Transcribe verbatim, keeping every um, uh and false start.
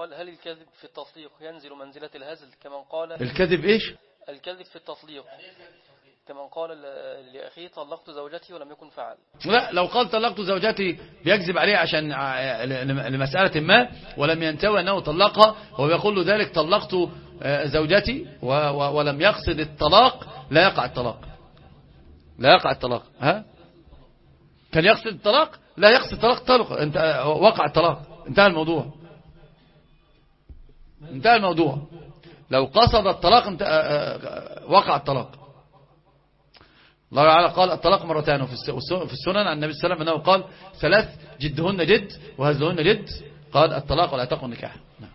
قال هل الكذب في التطليق ينزل منزلة الهزل كمن قال الكذب إيش؟ الكذب في التطليق كمن قال لأخيه طلقت زوجتي ولم يكن فعل. لا، لو قال طلقت زوجتي بيكذب عليه عشان لمسألة ما ولم ينتوي أنه طلقها، هو يقول له ذلك طلقت زوجتي ولم يقصد الطلاق، لا يقع الطلاق، لا يقع الطلاق. ها كان يقصد الطلاق، لا يقصد الطلاق، طلق انت وقع الطلاق، انتهى الموضوع، انتهى الموضوع. لو قصد الطلاق انت وقع الطلاق. الله تعالى قال الطلاق مرتان، وفي السنن عن النبي صلى الله عليه وسلم انه قال ثلاث جدهن جد وهزلهن جد، قال الطلاق ولا تقل نكاح.